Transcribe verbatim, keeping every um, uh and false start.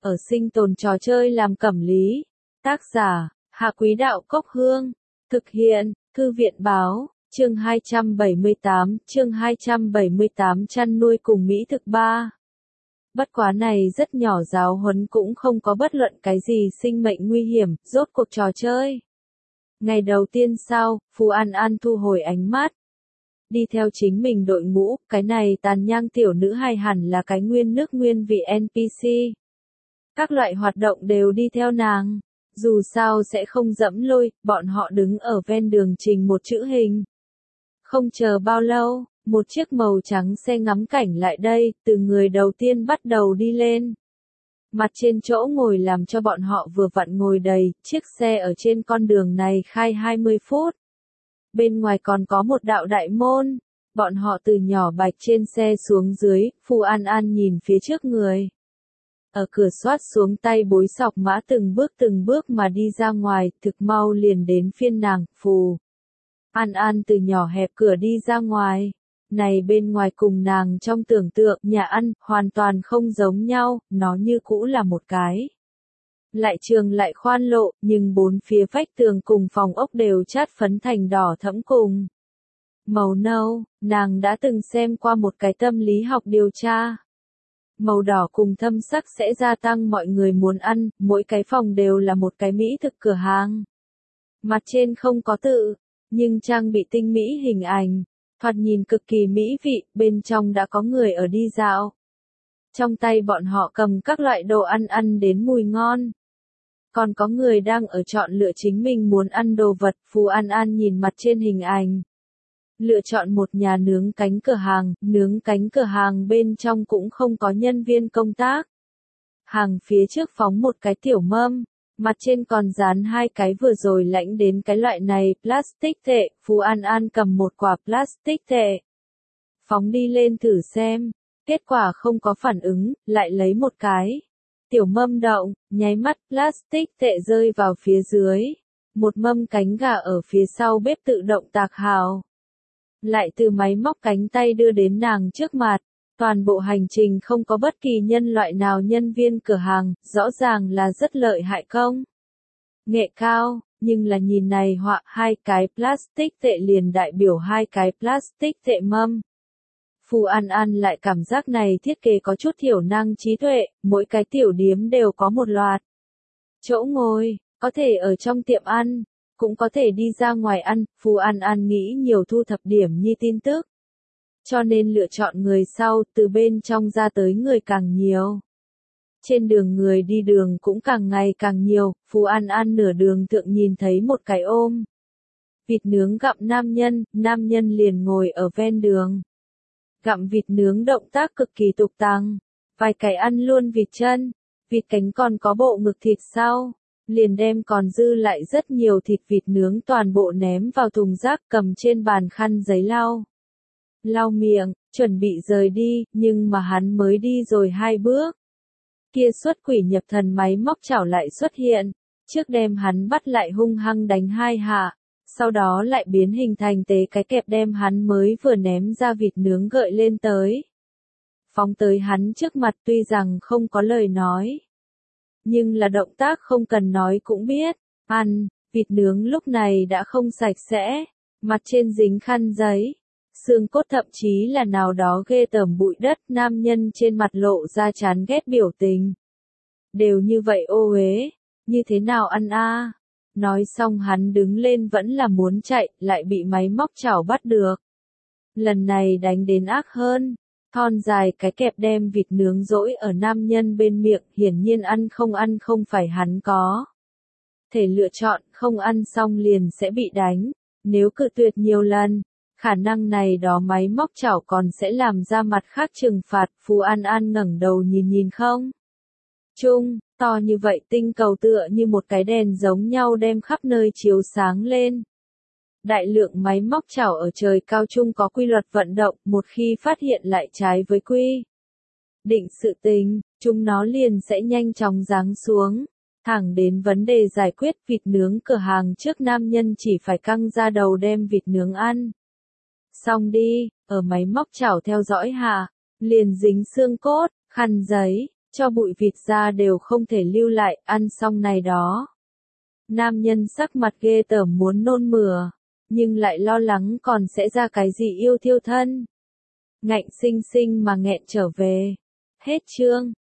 ở sinh tồn trò chơi làm cẩm lý. Tác giả, Hạ Quý Đạo Cốc Hương. Thực hiện, Thư viện Báo, chương hai trăm bảy mươi tám, chương hai trăm bảy mươi tám chăn nuôi cùng Mỹ thực ba. Bất quá này rất nhỏ giáo huấn cũng không có bất luận cái gì sinh mệnh nguy hiểm, rốt cuộc trò chơi. Ngày đầu tiên sau, Phù An An thu hồi ánh mắt. Đi theo chính mình đội ngũ, cái này tàn nhang tiểu nữ hài hẳn là cái nguyên nước nguyên vị en pê xê. Các loại hoạt động đều đi theo nàng. Dù sao sẽ không dẫm lôi, bọn họ đứng ở ven đường trình một chữ hình. Không chờ bao lâu, một chiếc màu trắng xe ngắm cảnh lại đây, từ người đầu tiên bắt đầu đi lên. Mặt trên chỗ ngồi làm cho bọn họ vừa vặn ngồi đầy, chiếc xe ở trên con đường này khai hai mươi phút. Bên ngoài còn có một đạo đại môn, bọn họ từ nhỏ bạch trên xe xuống dưới, Phù An An nhìn phía trước người. Ở cửa xoát xuống tay bối sọc mã từng bước từng bước mà đi ra ngoài, thực mau liền đến phiên nàng, Phù An An từ nhỏ hẹp cửa đi ra ngoài. Này bên ngoài cùng nàng trong tưởng tượng, nhà ăn, hoàn toàn không giống nhau, nó như cũ là một cái. Lại trường lại khoan lộ, nhưng bốn phía vách tường cùng phòng ốc đều chát phấn thành đỏ thẫm cùng màu nâu, nàng đã từng xem qua một cái tâm lý học điều tra. Màu đỏ cùng thâm sắc sẽ gia tăng mọi người muốn ăn, mỗi cái phòng đều là một cái mỹ thực cửa hàng. Mặt trên không có tự, nhưng trang bị tinh mỹ hình ảnh, thoạt nhìn cực kỳ mỹ vị, bên trong đã có người ở đi dạo. Trong tay bọn họ cầm các loại đồ ăn ăn đến mùi ngon. Còn có người đang ở chọn lựa chính mình muốn ăn đồ vật, Phù An An nhìn mặt trên hình ảnh. Lựa chọn một nhà nướng cánh cửa hàng, nướng cánh cửa hàng bên trong cũng không có nhân viên công tác. Hàng phía trước phóng một cái tiểu mâm, mặt trên còn dán hai cái vừa rồi lãnh đến cái loại này, plastic tệ, Phù An An cầm một quả plastic tệ. Phóng đi lên thử xem, kết quả không có phản ứng, lại lấy một cái. Tiểu mâm động, nháy mắt plastic tệ rơi vào phía dưới. Một mâm cánh gà ở phía sau bếp tự động tạc hào. Lại từ máy móc cánh tay đưa đến nàng trước mặt. Toàn bộ hành trình không có bất kỳ nhân loại nào nhân viên cửa hàng, rõ ràng là rất lợi hại công. Nghệ cao, nhưng là nhìn này họa hai cái plastic tệ liền đại biểu hai cái plastic tệ mâm. Phù An An lại cảm giác này thiết kế có chút thiểu năng trí tuệ, mỗi cái tiểu điếm đều có một loạt chỗ ngồi, có thể ở trong tiệm ăn, cũng có thể đi ra ngoài ăn, Phù An An nghĩ nhiều thu thập điểm như tin tức. Cho nên lựa chọn người sau, từ bên trong ra tới người càng nhiều. Trên đường người đi đường cũng càng ngày càng nhiều, Phù An An nửa đường thượng nhìn thấy một cái ôm vịt nướng gặm nam nhân, nam nhân liền ngồi ở ven đường. Gặm vịt nướng động tác cực kỳ tục tằng, vài cái ăn luôn vịt chân, vịt cánh còn có bộ ngực thịt sau, liền đem còn dư lại rất nhiều thịt vịt nướng toàn bộ ném vào thùng rác cầm trên bàn khăn giấy lau. Lau miệng, chuẩn bị rời đi, nhưng mà hắn mới đi rồi hai bước. Kia xuất quỷ nhập thần máy móc chảo lại xuất hiện, trước đem hắn bắt lại hung hăng đánh hai hạ. Sau đó lại biến hình thành tế cái kẹp đem hắn mới vừa ném ra vịt nướng gợi lên tới. Phóng tới hắn trước mặt tuy rằng không có lời nói. Nhưng là động tác không cần nói cũng biết, ăn, vịt nướng lúc này đã không sạch sẽ, mặt trên dính khăn giấy. Xương cốt thậm chí là nào đó ghê tởm bụi đất, nam nhân trên mặt lộ ra chán ghét biểu tình. Đều như vậy ô uế, như thế nào ăn a? Nói xong hắn đứng lên vẫn là muốn chạy, lại bị máy móc chảo bắt được. Lần này đánh đến ác hơn, thon dài cái kẹp đem vịt nướng dỗi ở nam nhân bên miệng, hiển nhiên ăn không ăn không phải hắn có thể lựa chọn, không ăn xong liền sẽ bị đánh, nếu cự tuyệt nhiều lần, khả năng này đó máy móc chảo còn sẽ làm ra mặt khác trừng phạt. Phù An An ngẩng đầu nhìn nhìn không chung, to như vậy tinh cầu tựa như một cái đèn giống nhau đem khắp nơi chiếu sáng lên. Đại lượng máy móc chảo ở trời cao chung có quy luật vận động, một khi phát hiện lại trái với quy định sự tình, chúng nó liền sẽ nhanh chóng giáng xuống. Thẳng đến vấn đề giải quyết, vịt nướng cửa hàng trước nam nhân chỉ phải căng ra đầu đem vịt nướng ăn. Xong đi, ở máy móc chảo theo dõi hạ, liền dính xương cốt, khăn giấy, cho bụi vịt ra đều không thể lưu lại, ăn xong này đó. Nam nhân sắc mặt ghê tởm muốn nôn mửa, nhưng lại lo lắng còn sẽ ra cái gì yêu thiêu thân. Ngạnh sinh sinh mà nghẹn trở về. Hết chương.